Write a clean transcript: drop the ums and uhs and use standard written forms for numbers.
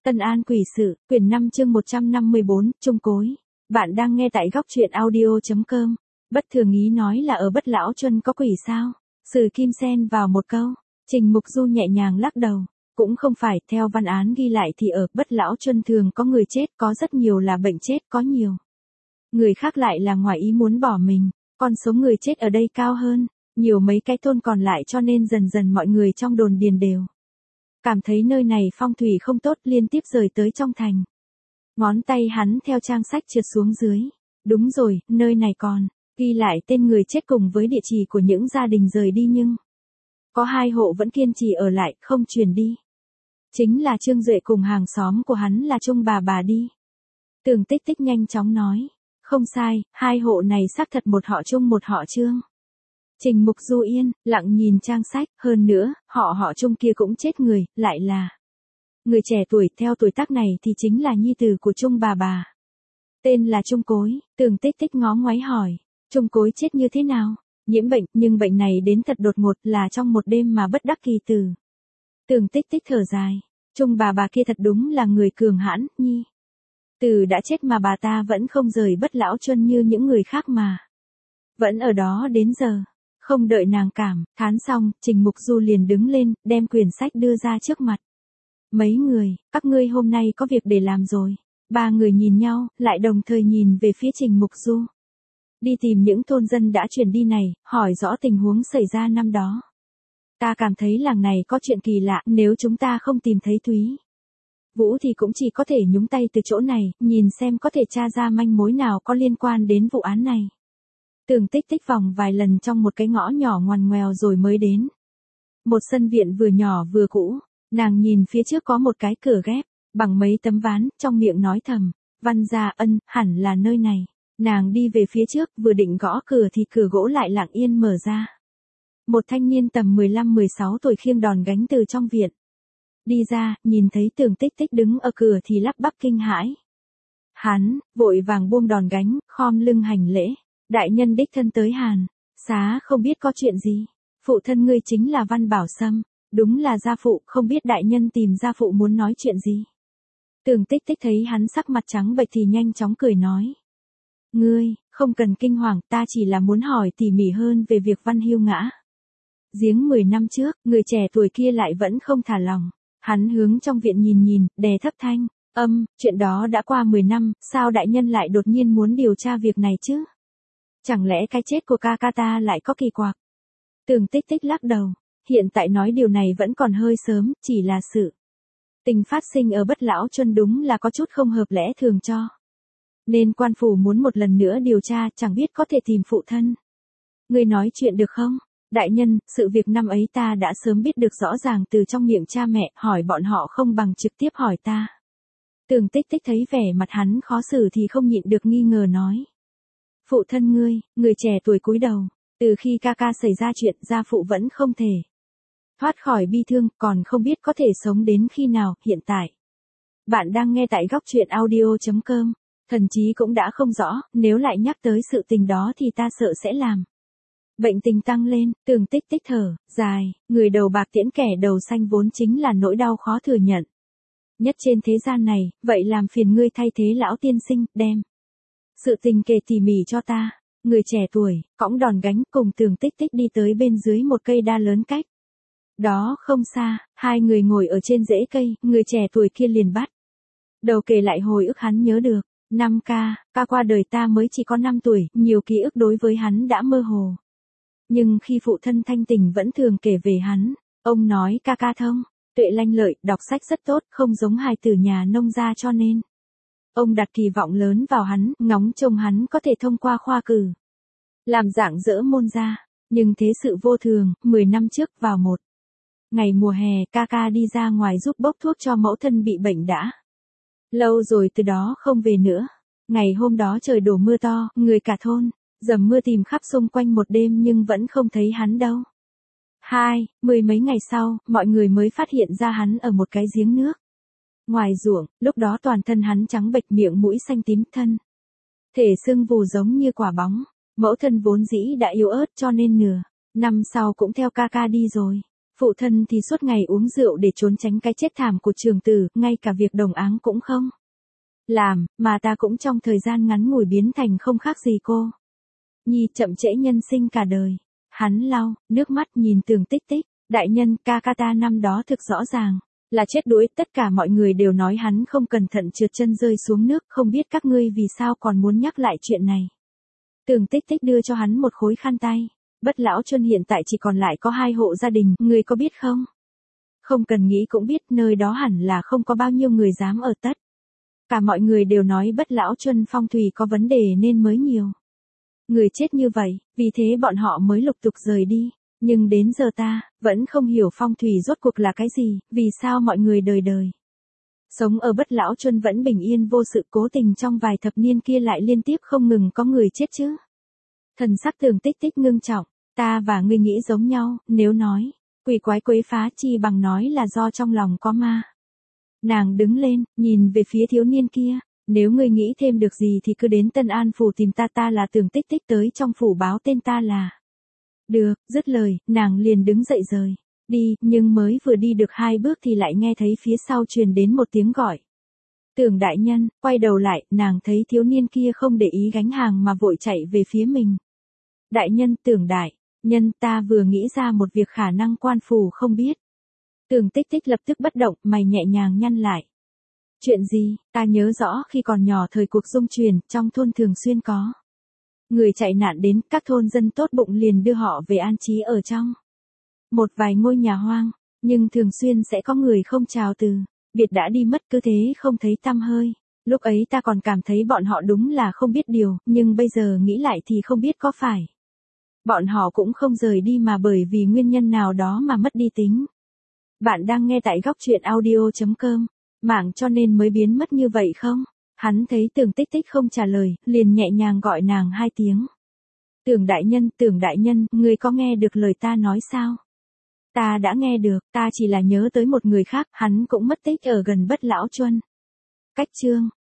Tân An Quỷ Sự, quyển 5 chương 154, Chung Cối. Bạn đang nghe tại góc truyện audio.com. Bất thường ý nói là ở Bất Lão Chuân có quỷ sao? Sử Kim xen vào một câu. Trình Mục Du nhẹ nhàng lắc đầu. Cũng không phải, theo văn án ghi lại thì ở Bất Lão Chuân thường có người chết, có rất nhiều là bệnh chết, có nhiều người khác lại là ngoài ý muốn bỏ mình. Con số người chết ở đây cao hơn nhiều mấy cái thôn còn lại, cho nên dần dần mọi người trong đồn điền đều cảm thấy nơi này phong thủy không tốt, liên tiếp rời tới trong thành. Ngón tay hắn theo trang sách trượt xuống dưới. Đúng rồi, nơi này còn ghi lại tên người chết cùng với địa chỉ của những gia đình rời đi, nhưng có 2 hộ vẫn kiên trì ở lại, không chuyển đi. Chính là Trương Duệ cùng hàng xóm của hắn là Chung bà đi. Tường Tích Tích nhanh chóng nói. Không sai, 2 hộ này xác thật một họ Chung một họ Trương. Trình Mục Du yên lặng nhìn trang sách, hơn nữa, họ Chung kia cũng chết người, lại là người trẻ tuổi, theo tuổi tác này thì chính là nhi tử của Chung bà. Tên là Chung Cối. Tường Tích Tích ngó ngoáy hỏi, Chung Cối chết như thế nào? Nhiễm bệnh, nhưng bệnh này đến thật đột ngột, là trong một đêm mà bất đắc kỳ tử. Tường Tích Tích thở dài, Chung bà kia thật đúng là người cường hãn, nhi tử đã chết mà bà ta vẫn không rời Bất Lão Chuân như những người khác mà vẫn ở đó đến giờ. Không đợi nàng cảm thán xong, Trình Mục Du liền đứng lên, đem quyển sách đưa ra trước mặt. Mấy người, các ngươi hôm nay có việc để làm rồi. 3 người nhìn nhau, lại đồng thời nhìn về phía Trình Mục Du. Đi tìm những thôn dân đã chuyển đi này, hỏi rõ tình huống xảy ra năm đó. Ta cảm thấy làng này có chuyện kỳ lạ, nếu chúng ta không tìm thấy Thúy Vũ thì cũng chỉ có thể nhúng tay từ chỗ này, nhìn xem có thể tra ra manh mối nào có liên quan đến vụ án này. Tường Tích Tích vòng vài lần trong một cái ngõ nhỏ ngoằn ngoèo rồi mới đến một sân viện vừa nhỏ vừa cũ. Nàng nhìn phía trước có một cái cửa ghép bằng mấy tấm ván, trong miệng nói thầm, Văn gia Ân, hẳn là nơi này. Nàng đi về phía trước, vừa định gõ cửa thì cửa gỗ lại lặng yên mở ra. Một thanh niên tầm 15-16 tuổi khiêng đòn gánh từ trong viện đi ra, nhìn thấy Tường Tích Tích đứng ở cửa thì lắp bắp kinh hãi. Hắn vội vàng buông đòn gánh, khom lưng hành lễ. Đại nhân đích thân tới Hàn Xá, không biết có chuyện gì. Phụ thân ngươi chính là Văn Bảo Sâm. Đúng là gia phụ, không biết đại nhân tìm gia phụ muốn nói chuyện gì. Tường Tích Tích thấy hắn sắc mặt trắng bệch thì nhanh chóng cười nói. Ngươi, không cần kinh hoàng, ta chỉ là muốn hỏi tỉ mỉ hơn về việc Văn Hưu ngã giếng 10 năm trước. Người trẻ tuổi kia lại vẫn không thả lòng. Hắn hướng trong viện nhìn, đè thấp thanh chuyện đó đã qua 10 năm, sao đại nhân lại đột nhiên muốn điều tra việc này chứ? Chẳng lẽ cái chết của ca ta lại có kỳ quặc? Tường Tích Tích lắc đầu. Hiện tại nói điều này vẫn còn hơi sớm, chỉ là sự tình phát sinh ở Bất Lão Chuân đúng là có chút không hợp lẽ thường cho nên quan phủ muốn một lần nữa điều tra, chẳng biết có thể tìm phụ thân ngươi nói chuyện được không? Đại nhân, sự việc năm ấy ta đã sớm biết được rõ ràng từ trong miệng cha mẹ, hỏi bọn họ không bằng trực tiếp hỏi ta. Tường Tích Tích thấy vẻ mặt hắn khó xử thì không nhịn được nghi ngờ nói. Phụ thân ngươi, người trẻ tuổi cúi đầu. Từ khi ca xảy ra chuyện, gia phụ vẫn không thể thoát khỏi bi thương, còn không biết có thể sống đến khi nào. Hiện tại bạn đang nghe tại góc truyện audio.com. Thần chí cũng đã không rõ, nếu lại nhắc tới sự tình đó thì ta sợ sẽ làm bệnh tình tăng lên. Tường Tích Tích thở dài, người đầu bạc tiễn kẻ đầu xanh vốn chính là nỗi đau khó thừa nhận nhất trên thế gian này. Vậy làm phiền ngươi thay thế lão tiên sinh, đem sự tình kể tỉ mỉ cho ta. Người trẻ tuổi cõng đòn gánh cùng Tường Tích Tích đi tới bên dưới một cây đa lớn cách đó không xa. 2 người ngồi ở trên rễ cây, người trẻ tuổi kia liền bắt đầu kể lại hồi ức hắn nhớ được. Năm ca qua đời ta mới chỉ có 5 tuổi, nhiều ký ức đối với hắn đã mơ hồ. Nhưng khi phụ thân thanh tỉnh vẫn thường kể về hắn. Ông nói ca thông tuệ lanh lợi, đọc sách rất tốt, không giống hài tử nhà nông gia, cho nên ông đặt kỳ vọng lớn vào hắn, ngóng trông hắn có thể thông qua khoa cử làm rạng rỡ môn gia. Nhưng thế sự vô thường, 10 năm trước vào một ngày mùa hè, ca đi ra ngoài giúp bốc thuốc cho mẫu thân bị bệnh đã lâu rồi, từ đó không về nữa. Ngày hôm đó trời đổ mưa to, người cả thôn dầm mưa tìm khắp xung quanh một đêm nhưng vẫn không thấy hắn đâu. 10 mấy ngày sau, mọi người mới phát hiện ra hắn ở một cái giếng nước ngoài ruộng. Lúc đó toàn thân hắn trắng bệch, miệng mũi xanh tím, thân thể sưng vù giống như quả bóng. Mẫu thân vốn dĩ đã yếu ớt cho nên nửa năm sau cũng theo ca đi rồi. Phụ thân thì suốt ngày uống rượu để trốn tránh cái chết thảm của trường tử, ngay cả việc đồng áng cũng không làm, mà ta cũng trong thời gian ngắn ngủi biến thành không khác gì cô Nhi, chậm trễ nhân sinh cả đời. Hắn lau nước mắt nhìn Tưởng Tích Tích, đại nhân, ca ca ta năm đó thực rõ ràng là chết đuối, tất cả mọi người đều nói hắn không cẩn thận trượt chân rơi xuống nước, không biết các ngươi vì sao còn muốn nhắc lại chuyện này. Tưởng Tích Tích đưa cho hắn một khối khăn tay. Bất Lão Chuân hiện tại chỉ còn lại có 2 hộ gia đình, ngươi có biết không? Không cần nghĩ cũng biết, nơi đó hẳn là không có bao nhiêu người dám ở tất. Cả mọi người đều nói Bất Lão Chuân phong thủy có vấn đề nên mới nhiều người chết như vậy, vì thế bọn họ mới lục tục rời đi. Nhưng đến giờ ta vẫn không hiểu phong thủy rốt cuộc là cái gì, vì sao mọi người đời đời sống ở Bất Lão Chuân vẫn bình yên vô sự, cố tình trong vài thập niên kia lại liên tiếp không ngừng có người chết chứ. Thần sắc Tưởng Tích Tích ngưng trọng, ta và ngươi nghĩ giống nhau, nếu nói quỷ quái quấy phá chi bằng nói là do trong lòng có ma. Nàng đứng lên, nhìn về phía thiếu niên kia, nếu ngươi nghĩ thêm được gì thì cứ đến Tân An phủ tìm ta, ta là Tưởng Tích Tích, tới trong phủ báo tên ta là. Được, dứt lời, nàng liền đứng dậy rời đi, nhưng mới vừa đi được 2 bước thì lại nghe thấy phía sau truyền đến một tiếng gọi. Tưởng đại nhân, quay đầu lại, nàng thấy thiếu niên kia không để ý gánh hàng mà vội chạy về phía mình. Đại nhân, Tưởng đại nhân, ta vừa nghĩ ra một việc khả năng quan phủ không biết. Tưởng Tích Tích lập tức bất động, mày nhẹ nhàng nhăn lại. Chuyện gì? Ta nhớ rõ khi còn nhỏ thời cuộc dung chuyển, trong thôn thường xuyên có người chạy nạn đến, các thôn dân tốt bụng liền đưa họ về an trí ở trong một vài ngôi nhà hoang, nhưng thường xuyên sẽ có người không chào từ biệt đã đi mất, cứ thế không thấy tăm hơi. Lúc ấy ta còn cảm thấy bọn họ đúng là không biết điều, nhưng bây giờ nghĩ lại thì không biết có phải bọn họ cũng không rời đi mà bởi vì nguyên nhân nào đó mà mất đi tính. Bạn đang nghe tại góc truyện audio.com, mạng cho nên mới biến mất như vậy không? Hắn thấy Tưởng Tích Tích không trả lời, liền nhẹ nhàng gọi nàng 2 tiếng. Tưởng đại nhân, ngươi có nghe được lời ta nói sao? Ta đã nghe được, ta chỉ là nhớ tới một người khác, hắn cũng mất tích ở gần Bất Lão Chuân. Cách chương